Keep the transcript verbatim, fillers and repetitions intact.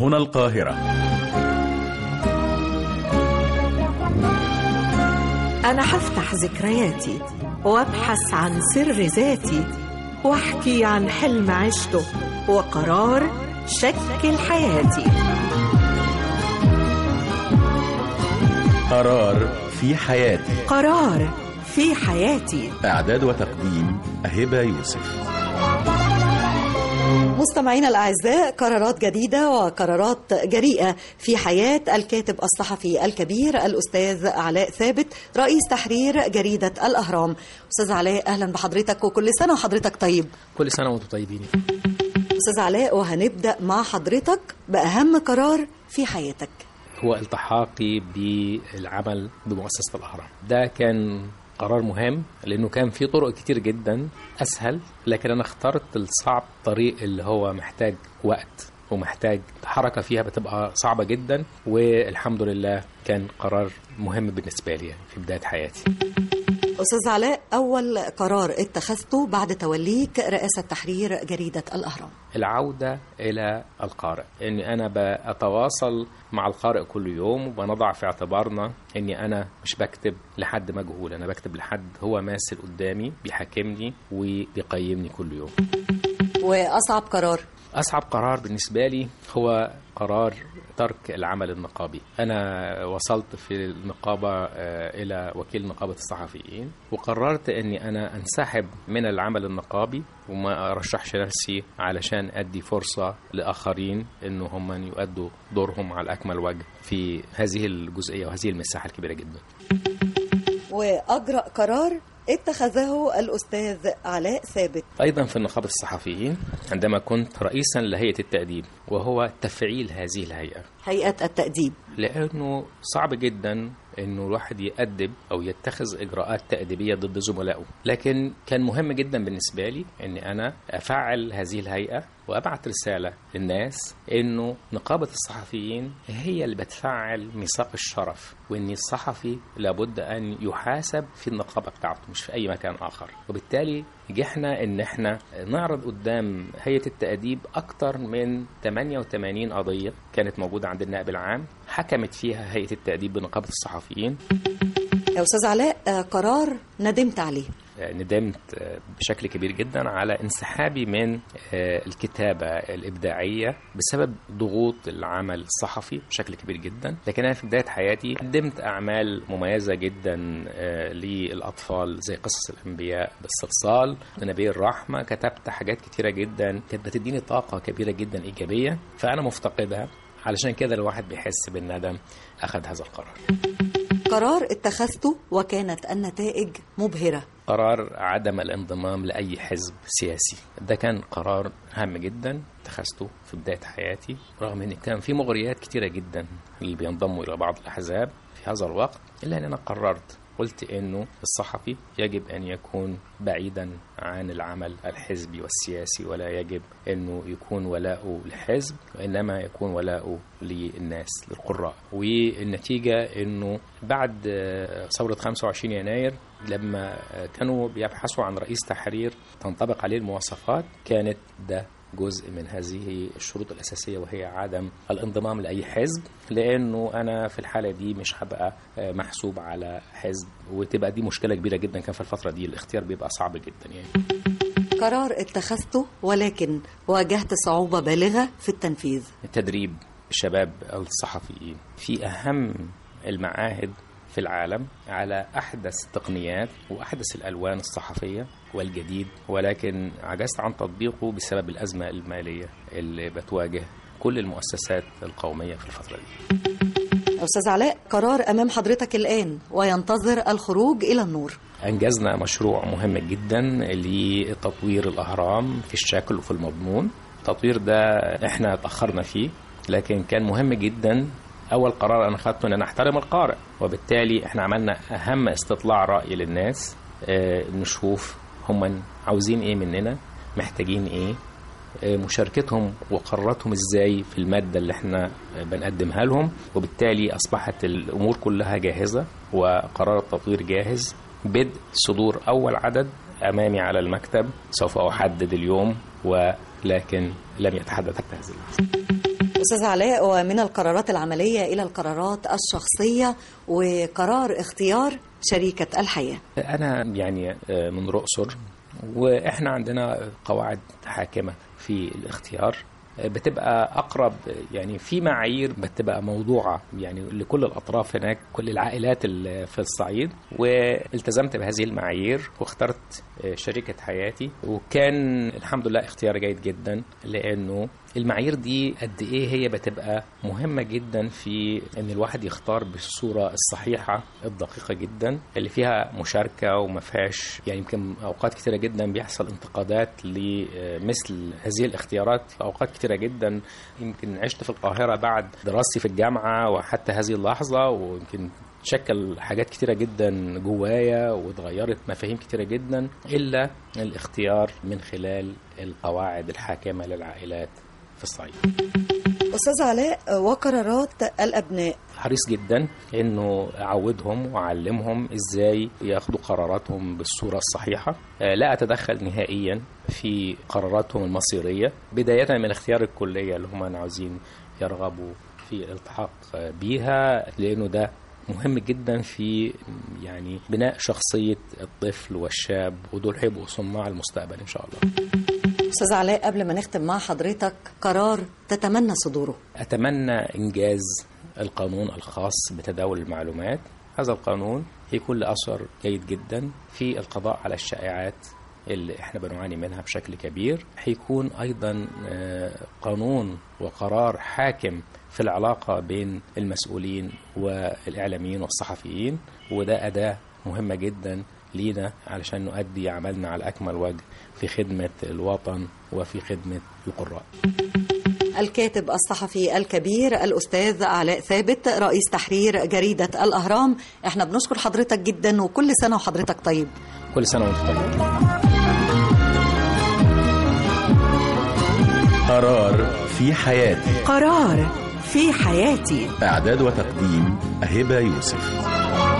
هنا القاهرة. أنا هفتح ذكرياتي وأبحث عن سر ذاتي وأحكي عن حلم عشته وقرار شكل حياتي. قرار في حياتي. قرار في حياتي. إعداد وتقديم هبة يوسف. مستمعينا الأعزاء، قرارات جديدة وقرارات جريئة في حياة الكاتب الصحفي الكبير الأستاذ علاء ثابت، رئيس تحرير جريدة الأهرام. أستاذ علاء، أهلا بحضرتك وكل سنة وحضرتك طيب. كل سنة وانتم طيبين. أستاذ علاء، وهنبدأ مع حضرتك بأهم قرار في حياتك. هو التحاقي بالعمل بمؤسسة الأهرام. ده كان قرار مهم لأنه كان في طرق كتير جدا أسهل، لكن أنا اخترت الصعب، طريق اللي هو محتاج وقت ومحتاج حركة فيها بتبقى صعبة جدا، والحمد لله كان قرار مهم بالنسبة لي في بداية حياتي. أستاذ علاء، أول قرار اتخذته بعد توليك رئاسة تحرير جريدة الأهرام؟ العودة إلى القارئ، أني أنا بأتواصل مع القارئ كل يوم، وبنضع في اعتبارنا أني أنا مش بكتب لحد مجهول، أنا بكتب لحد هو ماسل قدامي بيحكمني وبيقيمني كل يوم. وأصعب قرار؟ أصعب قرار بالنسبة لي هو قرار ترك العمل النقابي. أنا وصلت في النقابة إلى وكيل نقابة الصحفيين، وقررت أني أنا أنسحب من العمل النقابي وما أرشحش نفسي علشان أدي فرصة لآخرين أنه هم يؤدوا دورهم على أكمل وجه في هذه الجزئية وهذه المساحة الكبيرة جدا. وأجرأ قرار اتخذه الأستاذ علاء ثابت أيضا في نقابة الصحفيين عندما كنت رئيسا لهيئة التأديب، وهو تفعيل هذه الهيئة، هيئة التأديب، لأنه صعب جدا أنه الواحد يأدب أو يتخذ إجراءات تأديبية ضد زملائه، لكن كان مهم جدا بالنسبة لي أني أنا أفعل هذه الهيئة وأبعت رسالة للناس أنه نقابة الصحفيين هي اللي بتفعل ميثاق الشرف، وأن الصحفي لابد أن يحاسب في النقابة بتاعته مش في أي مكان آخر. وبالتالي نجحنا أن احنا نعرض قدام هيئة التأديب أكتر من ثمانية وثمانين قضية كانت موجودة عند النائب العام، حكمت فيها هيئة التأديب بنقابة الصحفيين. يا أستاذ علاء، قرار ندمت عليه؟ ندمت بشكل كبير جدا على انسحابي من الكتابة الإبداعية بسبب ضغوط العمل الصحفي بشكل كبير جدا، لكن أنا في بداية حياتي قدمت أعمال مميزة جدا للأطفال زي قصص الأنبياء باستفصال، نبي الرحمة، كتبت حاجات كتيرة جدا كانت بتديني طاقة كبيرة جدا إيجابية، فأنا مفتقدها، علشان كده الواحد بيحس بالندم أخذ هذا القرار. قرار اتخذته وكانت النتائج مبهرة؟ قرار عدم الانضمام لأي حزب سياسي. ده كان قرار هام جدا اتخذته في بداية حياتي، رغم ان كان في مغريات كتيرة جدا اللي بينضموا إلى بعض الأحزاب في هذا الوقت، إلا أن أنا قررت، قلت إنه الصحفي يجب أن يكون بعيدا عن العمل الحزبي والسياسي، ولا يجب أنه يكون ولاؤه للحزب، وإنما يكون ولاؤه للناس، للقراء. والنتيجة أنه بعد ثورة خمسة وعشرين يناير لما كانوا بيبحثوا عن رئيس تحرير تنطبق عليه المواصفات، كانت ده جزء من هذه الشروط الأساسية، وهي عدم الانضمام لأي حزب، لأنه أنا في الحالة دي مش هبقى محسوب على حزب، وتبقى دي مشكلة كبيرة جدا. كان في الفترة دي الاختيار بيبقى صعب جدا يعني. قرار اتخذته ولكن واجهت صعوبة بالغة في التنفيذ؟ تدريب الشباب الصحفيين في أهم المعاهد في العالم على أحدث التقنيات وأحدث الألوان الصحفية والجديد، ولكن عجزت عن تطبيقه بسبب الأزمة المالية اللي بتواجه كل المؤسسات القومية في الفترة دي. أستاذ علاء، قرار أمام حضرتك الآن وينتظر الخروج إلى النور. أنجزنا مشروع مهم جدا لتطوير الأهرام في الشكل وفي المضمون. التطوير ده احنا تأخرنا فيه، لكن كان مهم جدا. أول قرار أنا خدته أن نحترم القارئ، وبالتالي احنا عملنا أهم استطلاع رأي للناس، اه نشوف هم عاوزين ايه مننا، محتاجين ايه، اه مشاركتهم وقراراتهم ازاي في المادة اللي احنا بنقدمها لهم. وبالتالي أصبحت الأمور كلها جاهزة وقرار التطوير جاهز. بدء صدور أول عدد أمامي على المكتب، سوف أحدد اليوم، ولكن لم يتحدث حتى هذه اللحظة. أستاذ علاء، ومن القرارات العملية إلى القرارات الشخصية وقرار اختيار شريكة الحياة. أنا يعني من الأقصر، وإحنا عندنا قواعد حاكمة في الاختيار بتبقى أقرب، يعني في معايير بتبقى موضوعة يعني لكل الأطراف هناك، كل العائلات اللي في الصعيد، والتزمت بهذه المعايير واخترت شريكة حياتي، وكان الحمد لله اختيار جيد جدا، لأنه المعايير دي قد إيه هي بتبقى مهمة جدا في أن الواحد يختار بالصورة الصحيحة الدقيقة جدا اللي فيها مشاركة وما فيهاش، يعني يمكن أوقات كتيرة جدا بيحصل انتقادات لمثل هذه الاختيارات في أوقات كتيرة جدا. يمكن عشت في القاهرة بعد دراستي في الجامعة وحتى هذه اللحظة، ويمكن تشكل حاجات كتيرة جدا جوايا وتغيرت مفاهيم كتيرة جدا، إلا الاختيار من خلال القواعد الحاكمة للعائلات في الصعيد. أستاذ علاء، وقرارات الأبناء، حريص جدا انه اعودهم واعلمهم ازاي ياخدوا قراراتهم بالصورة الصحيحة، لا اتدخل نهائيا في قراراتهم المصيرية، بداية من اختيار الكلية اللي هم عاوزين يرغبوا في الالتحاق بيها، لانه ده مهم جدا في يعني بناء شخصية الطفل والشاب، ودول هيبقوا صناع المستقبل ان شاء الله. أستاذ علاء، قبل ما نختم مع حضرتك، قرار تتمنى صدوره؟ أتمنى إنجاز القانون الخاص بتداول المعلومات. هذا القانون هيكون له أثر جيد جدا في القضاء على الشائعات اللي احنا بنعاني منها بشكل كبير. هيكون أيضا قانون وقرار حاكم في العلاقة بين المسؤولين والإعلاميين والصحفيين، وده أداة مهمة جدا لينا علشان نؤدي عملنا على أكمل وجه في خدمة الوطن وفي خدمة القراء. الكاتب الصحفي الكبير الأستاذ علاء ثابت، رئيس تحرير جريدة الأهرام، احنا بنشكر حضرتك جدا، وكل سنة وحضرتك طيب. كل سنة وانت طيب. قرار في حياتي. قرار في حياتي. إعداد وتقديم هبة يوسف.